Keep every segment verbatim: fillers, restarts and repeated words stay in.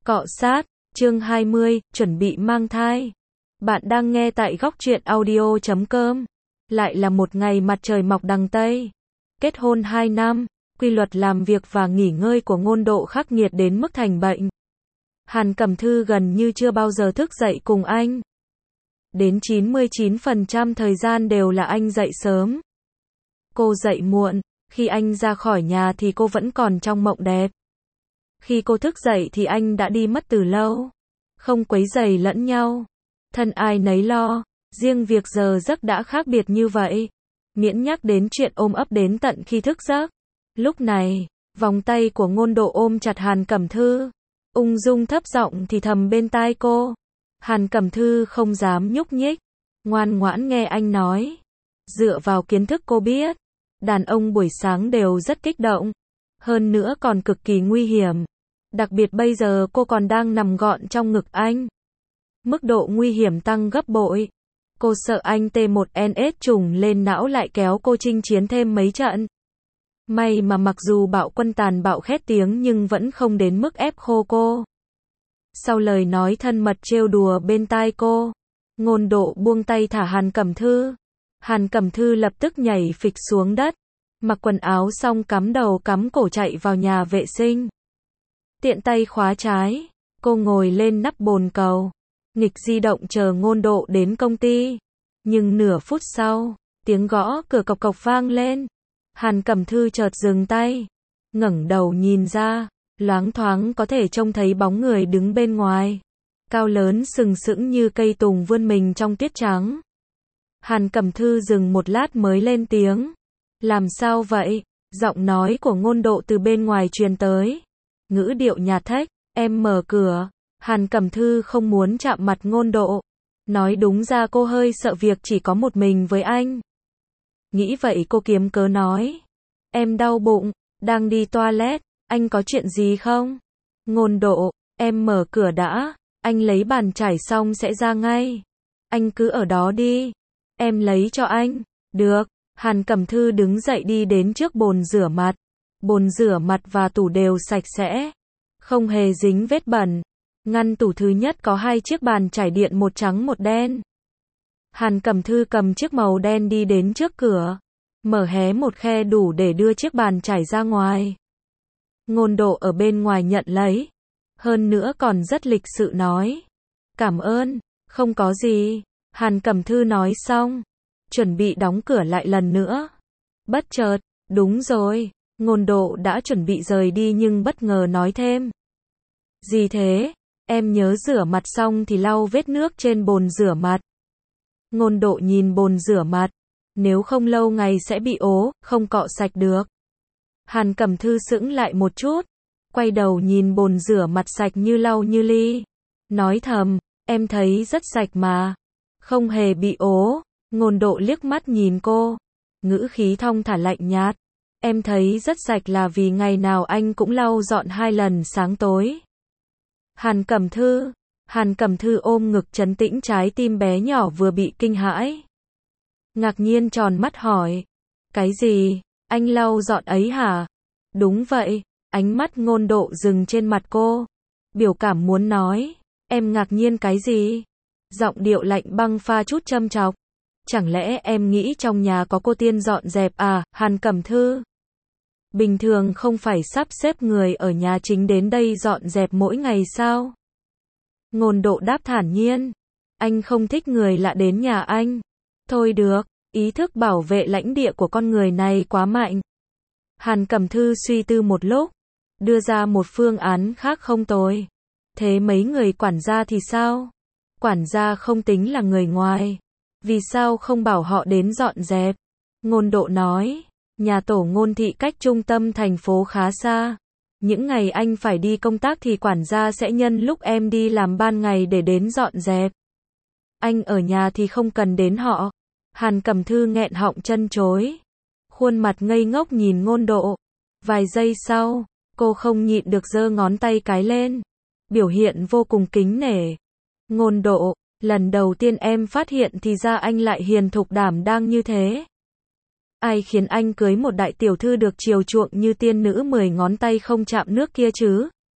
Cọ sát, chương hai mươi, chuẩn bị mang thai. Bạn đang nghe tại góc truyện audio chấm com. Lại là một ngày mặt trời mọc đằng Tây. Kết hôn hai năm, quy luật làm việc và nghỉ ngơi của Ngôn Độ khắc nghiệt đến mức thành bệnh. Hàn Cẩm Thư gần như chưa bao giờ thức dậy cùng anh. Đến chín mươi chín phần trăm thời gian đều là anh dậy sớm. Cô dậy muộn, khi anh ra khỏi nhà thì cô vẫn còn trong mộng đẹp. Khi cô thức dậy thì anh đã đi mất từ lâu. Không quấy rầy lẫn nhau. Thân ai nấy lo, riêng việc giờ giấc đã khác biệt như vậy. Miễn nhắc đến chuyện ôm ấp đến tận khi thức giấc. Lúc này, vòng tay của Ngôn Độ ôm chặt Hàn Cẩm Thư. Ung dung thấp giọng thì thầm bên tai cô. Hàn Cẩm Thư không dám nhúc nhích. Ngoan ngoãn nghe anh nói. Dựa vào kiến thức cô biết. Đàn ông buổi sáng đều rất kích động. Hơn nữa còn cực kỳ nguy hiểm. Đặc biệt bây giờ cô còn đang nằm gọn trong ngực anh. Mức độ nguy hiểm tăng gấp bội. Cô sợ anh T một N S trùng lên não lại kéo cô chinh chiến thêm mấy trận. May mà mặc dù bạo quân tàn bạo khét tiếng nhưng vẫn không đến mức ép khô cô. Sau lời nói thân mật trêu đùa bên tai cô, Ngôn Độ buông tay thả Hàn Cẩm Thư. Hàn Cẩm Thư lập tức nhảy phịch xuống đất. Mặc quần áo xong cắm đầu cắm cổ chạy vào nhà vệ sinh. Tiện tay khóa trái, cô ngồi lên nắp bồn cầu, nghịch di động chờ Ngôn Độ đến công ty. Nhưng nửa phút sau, tiếng gõ cửa cộc cộc vang lên. Hàn Cẩm Thư chợt dừng tay, ngẩng đầu nhìn ra, loáng thoáng có thể trông thấy bóng người đứng bên ngoài. Cao lớn sừng sững như cây tùng vươn mình trong tuyết trắng. Hàn Cẩm Thư dừng một lát mới lên tiếng. Làm sao vậy? Giọng nói của Ngôn Độ từ bên ngoài truyền tới. Ngữ điệu nhạt thách, em mở cửa. Hàn Cẩm Thư không muốn chạm mặt Ngôn Độ. Nói đúng ra cô hơi sợ việc chỉ có một mình với anh. Nghĩ vậy cô kiếm cớ nói. Em đau bụng, đang đi toilet, anh có chuyện gì không? Ngôn Độ, em mở cửa đã, anh lấy bàn chải xong sẽ ra ngay. Anh cứ ở đó đi. Em lấy cho anh. Được. Hàn Cẩm Thư đứng dậy đi đến trước bồn rửa mặt. Bồn rửa mặt và tủ đều sạch sẽ. Không hề dính vết bẩn. Ngăn tủ thứ nhất có hai chiếc bàn chải điện một trắng một đen. Hàn Cẩm Thư cầm chiếc màu đen đi đến trước cửa. Mở hé một khe đủ để đưa chiếc bàn chải ra ngoài. Ngôn Độ ở bên ngoài nhận lấy. Hơn nữa còn rất lịch sự nói. Cảm ơn, không có gì. Hàn Cẩm Thư nói xong. Chuẩn bị đóng cửa lại lần nữa. Bất chợt, đúng rồi, Ngôn Độ đã chuẩn bị rời đi nhưng bất ngờ nói thêm. Gì thế? Em nhớ rửa mặt xong thì lau vết nước trên bồn rửa mặt. Ngôn Độ nhìn bồn rửa mặt. Nếu không lâu ngày sẽ bị ố, không cọ sạch được. Hàn Cẩm Thư sững lại một chút. Quay đầu nhìn bồn rửa mặt sạch như lau như ly. Nói thầm, em thấy rất sạch mà. Không hề bị ố. Ngôn Độ liếc mắt nhìn cô. Ngữ khí thong thả lạnh nhạt. Em thấy rất sạch là vì ngày nào anh cũng lau dọn hai lần sáng tối. Hàn Cẩm Thư. Hàn Cẩm Thư ôm ngực trấn tĩnh trái tim bé nhỏ vừa bị kinh hãi. Ngạc nhiên tròn mắt hỏi. Cái gì? Anh lau dọn ấy hả? Đúng vậy. Ánh mắt Ngôn Độ dừng trên mặt cô. Biểu cảm muốn nói. Em ngạc nhiên cái gì? Giọng điệu lạnh băng pha chút châm chọc. Chẳng lẽ em nghĩ trong nhà có cô tiên dọn dẹp à, Hàn Cẩm Thư? Bình thường không phải sắp xếp người ở nhà chính đến đây dọn dẹp mỗi ngày sao? Ngôn Độ đáp thản nhiên. Anh không thích người lạ đến nhà anh. Thôi được, ý thức bảo vệ lãnh địa của con người này quá mạnh. Hàn Cẩm Thư suy tư một lúc. Đưa ra một phương án khác không tồi. Thế mấy người quản gia thì sao? Quản gia không tính là người ngoài. Vì sao không bảo họ đến dọn dẹp? Ngôn Độ nói, nhà tổ Ngôn thị cách trung tâm thành phố khá xa. Những ngày anh phải đi công tác thì quản gia sẽ nhân lúc em đi làm ban ngày để đến dọn dẹp. Anh ở nhà thì không cần đến họ. Hàn Cẩm Thư nghẹn họng chân chối. Khuôn mặt ngây ngốc nhìn Ngôn Độ. Vài giây sau, cô không nhịn được giơ ngón tay cái lên. Biểu hiện vô cùng kính nể. Ngôn Độ, lần đầu tiên em phát hiện thì ra anh lại hiền thục đảm đang như thế. Ai khiến anh cưới một đại tiểu thư được chiều chuộng như tiên nữ mười ngón tay không chạm nước kia chứ?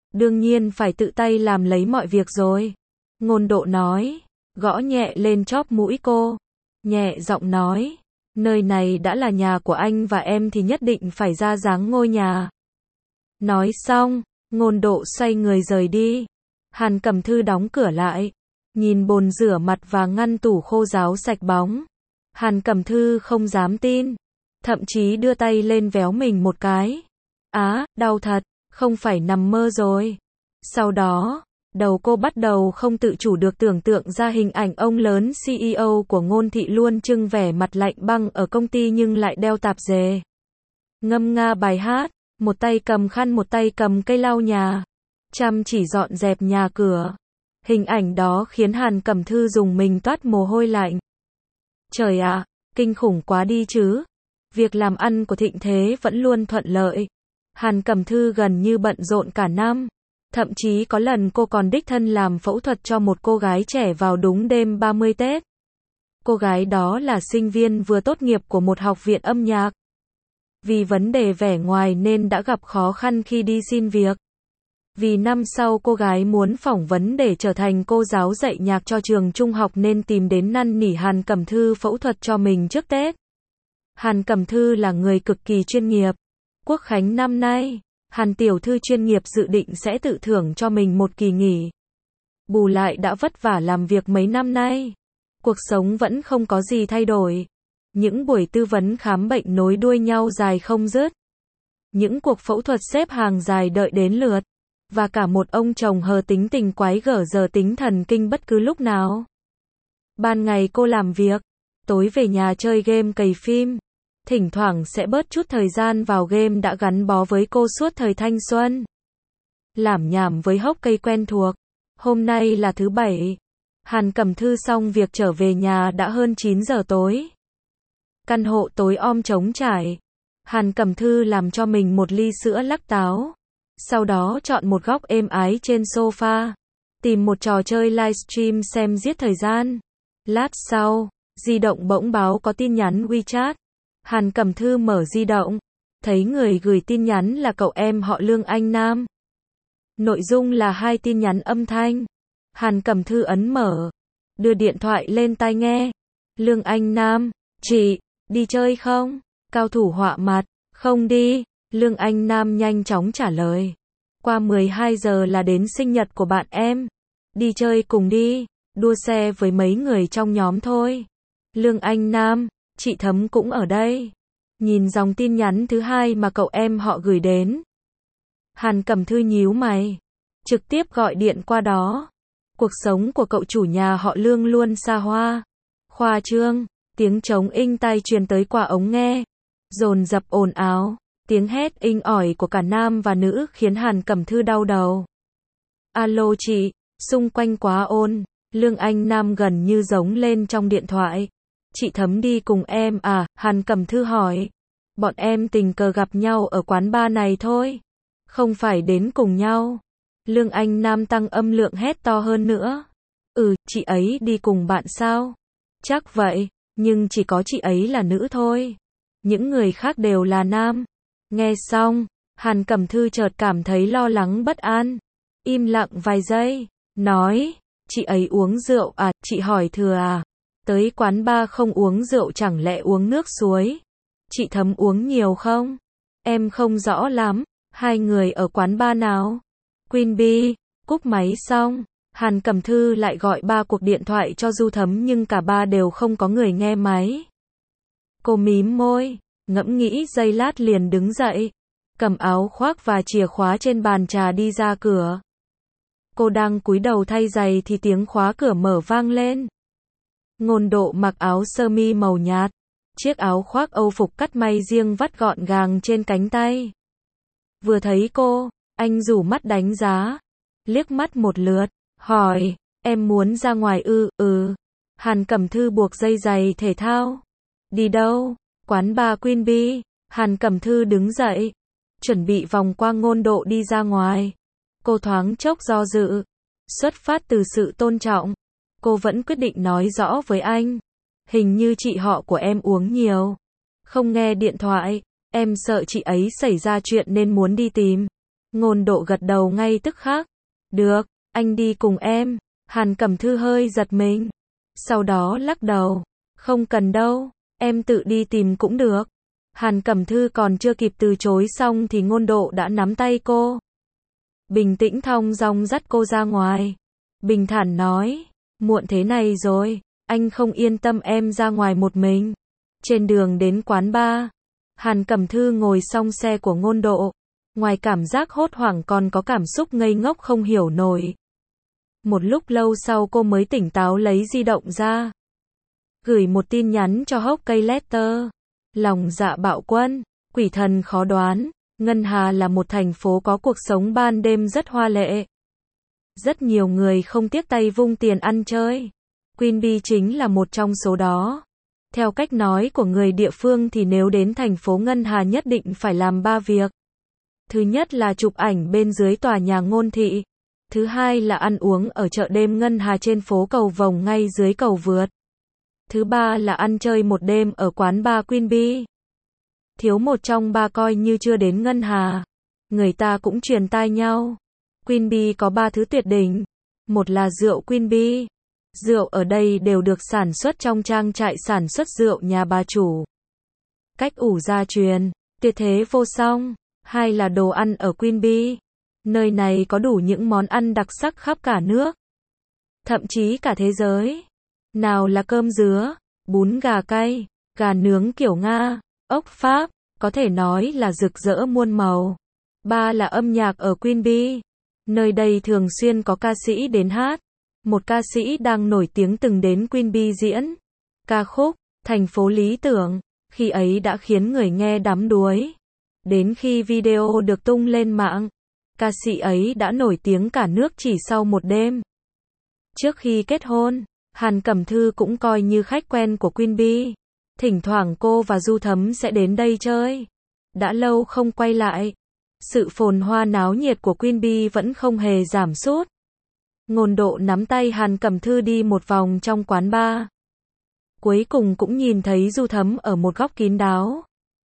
Đương nhiên phải tự tay làm lấy mọi việc rồi. Ngôn Độ nói, gõ nhẹ lên chóp mũi cô. Nhẹ giọng nói, nơi này đã là nhà của anh và em thì nhất định phải ra dáng ngôi nhà. Nói xong, Ngôn Độ xoay người rời đi. Hàn Cẩm Thư đóng cửa lại, nhìn bồn rửa mặt và ngăn tủ khô ráo sạch bóng. Hàn Cẩm Thư không dám tin, thậm chí đưa tay lên véo mình một cái. Á, đau thật, không phải nằm mơ rồi. Sau đó, đầu cô bắt đầu không tự chủ được tưởng tượng ra hình ảnh ông lớn xê e ô của Ngôn Thị luôn trưng vẻ mặt lạnh băng ở công ty nhưng lại đeo tạp dề. Ngâm nga bài hát, một tay cầm khăn một tay cầm cây lau nhà, chăm chỉ dọn dẹp nhà cửa. Hình ảnh đó khiến Hàn Cẩm Thư dùng mình toát mồ hôi lạnh. Trời ạ, kinh khủng quá đi chứ. Việc làm ăn của Thịnh Thế vẫn luôn thuận lợi. Hàn Cẩm Thư gần như bận rộn cả năm. Thậm chí có lần cô còn đích thân làm phẫu thuật cho một cô gái trẻ vào đúng đêm ba mươi Tết. Cô gái đó là sinh viên vừa tốt nghiệp của một học viện âm nhạc. Vì vấn đề vẻ ngoài nên đã gặp khó khăn khi đi xin việc. Vì năm sau cô gái muốn phỏng vấn để trở thành cô giáo dạy nhạc cho trường trung học nên tìm đến năn nỉ Hàn Cẩm Thư phẫu thuật cho mình trước Tết. Hàn Cẩm Thư là người cực kỳ chuyên nghiệp. Quốc khánh năm nay, Hàn tiểu thư chuyên nghiệp dự định sẽ tự thưởng cho mình một kỳ nghỉ. Bù lại đã vất vả làm việc mấy năm nay. Cuộc sống vẫn không có gì thay đổi. Những buổi tư vấn khám bệnh nối đuôi nhau dài không dứt. Những cuộc phẫu thuật xếp hàng dài đợi đến lượt. Và cả một ông chồng hờ tính tình quái gở giờ tính thần kinh bất cứ lúc nào. Ban ngày cô làm việc, tối về nhà chơi game cày phim. Thỉnh thoảng sẽ bớt chút thời gian vào game đã gắn bó với cô suốt thời thanh xuân. Lảm nhảm với hốc cây quen thuộc. Hôm nay là thứ bảy. Hàn Cẩm Thư xong việc trở về nhà đã hơn chín giờ tối. Căn hộ tối om trống trải. Hàn Cẩm Thư làm cho mình một ly sữa lắc táo. Sau đó chọn một góc êm ái trên sofa. Tìm một trò chơi livestream xem giết thời gian. Lát sau, di động bỗng báo có tin nhắn WeChat. Hàn Cẩm Thư mở di động. Thấy người gửi tin nhắn là cậu em họ Lương Anh Nam. Nội dung là hai tin nhắn âm thanh. Hàn Cẩm Thư ấn mở. Đưa điện thoại lên tai nghe. Lương Anh Nam, chị, đi chơi không? Cao thủ họa mặt, không đi. Lương Anh Nam nhanh chóng trả lời. Qua mười hai giờ là đến sinh nhật của bạn em. Đi chơi cùng đi, đua xe với mấy người trong nhóm thôi. Lương Anh Nam, chị Thấm cũng ở đây. Nhìn dòng tin nhắn thứ hai mà cậu em họ gửi đến. Hàn Cẩm Thư nhíu mày. Trực tiếp gọi điện qua đó. Cuộc sống của cậu chủ nhà họ Lương luôn xa hoa. Khoa trương, tiếng trống inh tai truyền tới qua ống nghe. Dồn dập ồn ào. Tiếng hét inh ỏi của cả nam và nữ khiến Hàn Cẩm Thư đau đầu. Alo chị, xung quanh quá ồn. Lương Anh Nam gần như giống lên trong điện thoại. Chị Thấm đi cùng em à? Hàn Cẩm Thư hỏi. Bọn em tình cờ gặp nhau ở quán bar này thôi. Không phải đến cùng nhau. Lương Anh Nam tăng âm lượng hét to hơn nữa. Ừ, chị ấy đi cùng bạn sao? Chắc vậy, nhưng chỉ có chị ấy là nữ thôi. Những người khác đều là nam. Nghe xong, Hàn Cẩm Thư chợt cảm thấy lo lắng bất an. Im lặng vài giây, nói, chị ấy uống rượu à? Chị hỏi thừa à? Tới quán bar không uống rượu chẳng lẽ uống nước suối? Chị Thấm uống nhiều không? Em không rõ lắm. Hai người ở quán bar nào? Queen Bee. Cúp máy xong, Hàn Cẩm Thư lại gọi ba cuộc điện thoại cho Du Thấm nhưng cả ba đều không có người nghe máy. Cô mím môi, ngẫm nghĩ giây lát liền đứng dậy, cầm áo khoác và chìa khóa trên bàn trà đi ra cửa. Cô đang cúi đầu thay giày thì tiếng khóa cửa mở vang lên. Ngôn Độ mặc áo sơ mi màu nhạt, chiếc áo khoác Âu phục cắt may riêng vắt gọn gàng trên cánh tay. Vừa thấy cô, anh rủ mắt đánh giá, liếc mắt một lượt, hỏi, em muốn ra ngoài ư? Ừ. Hàn Cẩm Thư buộc dây giày thể thao. Đi đâu? Quán bar Queen Bee. Hàn Cẩm Thư đứng dậy, chuẩn bị vòng qua Ngôn Độ đi ra ngoài. Cô thoáng chốc do dự. Xuất phát từ sự tôn trọng, cô vẫn quyết định nói rõ với anh. Hình như chị họ của em uống nhiều. Không nghe điện thoại, em sợ chị ấy xảy ra chuyện nên muốn đi tìm. Ngôn Độ gật đầu ngay tức khắc. Được, anh đi cùng em. Hàn Cẩm Thư hơi giật mình. Sau đó lắc đầu. Không cần đâu, em tự đi tìm cũng được. Hàn Cẩm Thư còn chưa kịp từ chối xong thì Ngôn Độ đã nắm tay cô. Bình tĩnh thong dong dắt cô ra ngoài. Bình thản nói, muộn thế này rồi, anh không yên tâm em ra ngoài một mình. Trên đường đến quán bar, Hàn Cẩm Thư ngồi xong xe của Ngôn Độ. Ngoài cảm giác hốt hoảng còn có cảm xúc ngây ngốc không hiểu nổi. Một lúc lâu sau cô mới tỉnh táo lấy di động ra. Gửi một tin nhắn cho Hockey Letter. Lòng dạ bạo quân, quỷ thần khó đoán. Ngân Hà là một thành phố có cuộc sống ban đêm rất hoa lệ. Rất nhiều người không tiếc tay vung tiền ăn chơi. Queen Bee chính là một trong số đó. Theo cách nói của người địa phương thì nếu đến thành phố Ngân Hà nhất định phải làm ba việc. Thứ nhất là chụp ảnh bên dưới tòa nhà Ngôn Thị. Thứ hai là ăn uống ở chợ đêm Ngân Hà trên phố cầu vồng ngay dưới cầu vượt. Thứ ba là ăn chơi một đêm ở quán bar Queen Bee. Thiếu một trong ba coi như chưa đến Ngân Hà. Người ta cũng truyền tai nhau. Queen Bee có ba thứ tuyệt đỉnh. Một là rượu Queen Bee. Rượu ở đây đều được sản xuất trong trang trại sản xuất rượu nhà bà chủ. Cách ủ gia truyền, tuyệt thế vô song. Hai là đồ ăn ở Queen Bee. Nơi này có đủ những món ăn đặc sắc khắp cả nước. Thậm chí cả thế giới. Nào là cơm dứa, bún gà cay, gà nướng kiểu Nga, ốc Pháp, có thể nói là rực rỡ muôn màu. Ba là âm nhạc ở Queen Bee. Nơi đây thường xuyên có ca sĩ đến hát. Một ca sĩ đang nổi tiếng từng đến Queen Bee diễn ca khúc Thành phố lý tưởng, khi ấy đã khiến người nghe đắm đuối. Đến khi video được tung lên mạng, ca sĩ ấy đã nổi tiếng cả nước chỉ sau một đêm. Trước khi kết hôn, Hàn Cẩm Thư cũng coi như khách quen của Queen Bee. Thỉnh thoảng cô và Du Thấm sẽ đến đây chơi. Đã lâu không quay lại. Sự phồn hoa náo nhiệt của Queen Bee vẫn không hề giảm sút. Ngôn Độ nắm tay Hàn Cẩm Thư đi một vòng trong quán bar. Cuối cùng cũng nhìn thấy Du Thấm ở một góc kín đáo.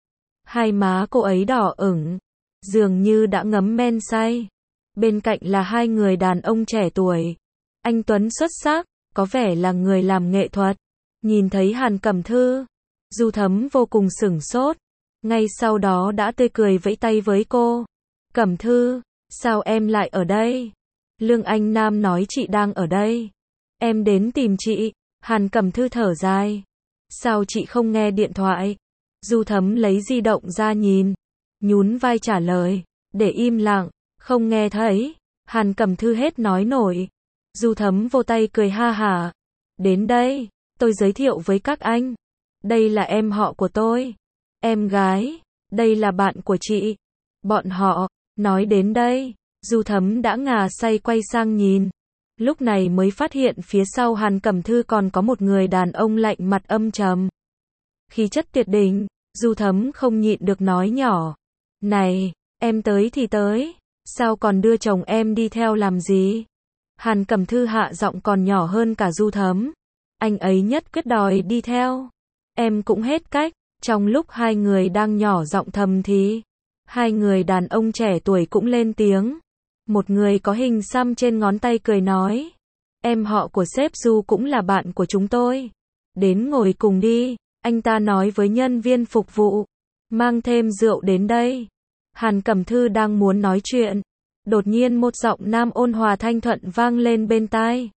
Hai má cô ấy đỏ ửng, dường như đã ngấm men say. Bên cạnh là hai người đàn ông trẻ tuổi. Anh tuấn xuất sắc, có vẻ là người làm nghệ thuật. Nhìn thấy Hàn Cẩm Thư, Du Thấm vô cùng sửng sốt. Ngay sau đó đã tươi cười vẫy tay với cô. Cẩm Thư, sao em lại ở đây? Lương Anh Nam nói chị đang ở đây. Em đến tìm chị. Hàn Cẩm Thư thở dài. Sao chị không nghe điện thoại? Du Thấm lấy di động ra nhìn. Nhún vai trả lời. Để im lặng, không nghe thấy. Hàn Cẩm Thư hết nói nổi. Du Thấm vô tay cười ha hả. Đến đây, tôi giới thiệu với các anh. Đây là em họ của tôi. Em gái, đây là bạn của chị. Bọn họ, nói đến đây, Du Thấm đã ngà say quay sang nhìn. Lúc này mới phát hiện phía sau Hàn Cẩm Thư còn có một người đàn ông lạnh mặt âm trầm. Khí chất tuyệt đỉnh, Du Thấm không nhịn được nói nhỏ. Này, em tới thì tới, sao còn đưa chồng em đi theo làm gì? Hàn Cẩm Thư hạ giọng còn nhỏ hơn cả Du Thấm. Anh ấy nhất quyết đòi đi theo. Em cũng hết cách. Trong lúc hai người đang nhỏ giọng thầm thì, hai người đàn ông trẻ tuổi cũng lên tiếng. Một người có hình xăm trên ngón tay cười nói. Em họ của sếp Du cũng là bạn của chúng tôi. Đến ngồi cùng đi, anh ta nói với nhân viên phục vụ. Mang thêm rượu đến đây. Hàn Cẩm Thư đang muốn nói chuyện. Đột nhiên một giọng nam ôn hòa thanh thuận vang lên bên tai.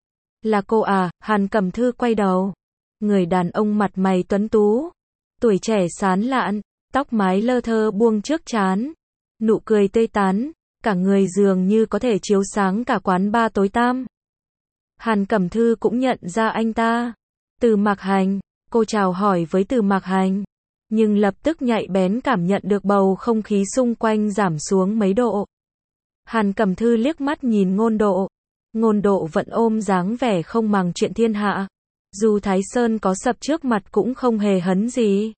Là cô à? Hàn Cẩm Thư quay đầu. Người đàn ông mặt mày tuấn tú, tuổi trẻ sán lạn, tóc mái lơ thơ buông trước trán, nụ cười tươi tắn, cả người dường như có thể chiếu sáng cả quán bar tối tăm. Hàn Cẩm Thư cũng nhận ra anh ta. Từ Mạc Hành, cô chào hỏi với Từ Mạc Hành, nhưng lập tức nhạy bén cảm nhận được bầu không khí xung quanh giảm xuống mấy độ. Hàn Cẩm Thư liếc mắt nhìn Ngôn Độ. Ngôn Độ vẫn ôm dáng vẻ không màng chuyện thiên hạ. Dù Thái Sơn có sập trước mặt cũng không hề hấn gì.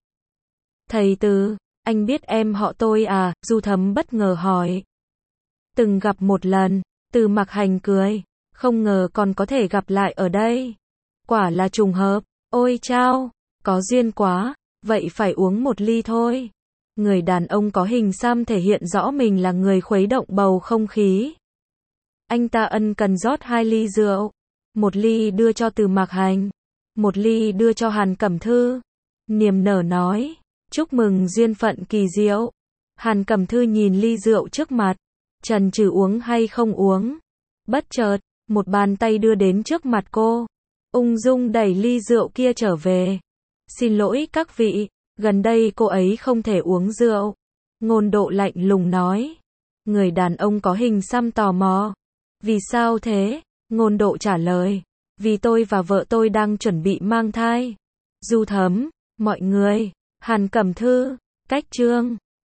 Thầy Từ, anh biết em họ tôi à? Du Thấm bất ngờ hỏi. Từng gặp một lần, Từ Mạc Hành cười. Không ngờ còn có thể gặp lại ở đây. Quả là trùng hợp. Ôi chao, có duyên quá, vậy phải uống một ly thôi. Người đàn ông có hình xăm thể hiện rõ mình là người khuấy động bầu không khí. Anh ta ân cần rót hai ly rượu. Một ly đưa cho Từ Mạc Hành. Một ly đưa cho Hàn Cẩm Thư. Niềm nở nói. Chúc mừng duyên phận kỳ diệu. Hàn Cẩm Thư nhìn ly rượu trước mặt. Chần chừ uống hay không uống. Bất chợt, một bàn tay đưa đến trước mặt cô. Ung dung đẩy ly rượu kia trở về. Xin lỗi các vị, gần đây cô ấy không thể uống rượu. Ngôn Độ lạnh lùng nói. Người đàn ông có hình xăm tò mò. Vì sao thế? Ngôn Độ trả lời. Vì tôi và vợ tôi đang chuẩn bị mang thai. Du Thấm, mọi người, Hàn Cẩm Thư, Cách Chương.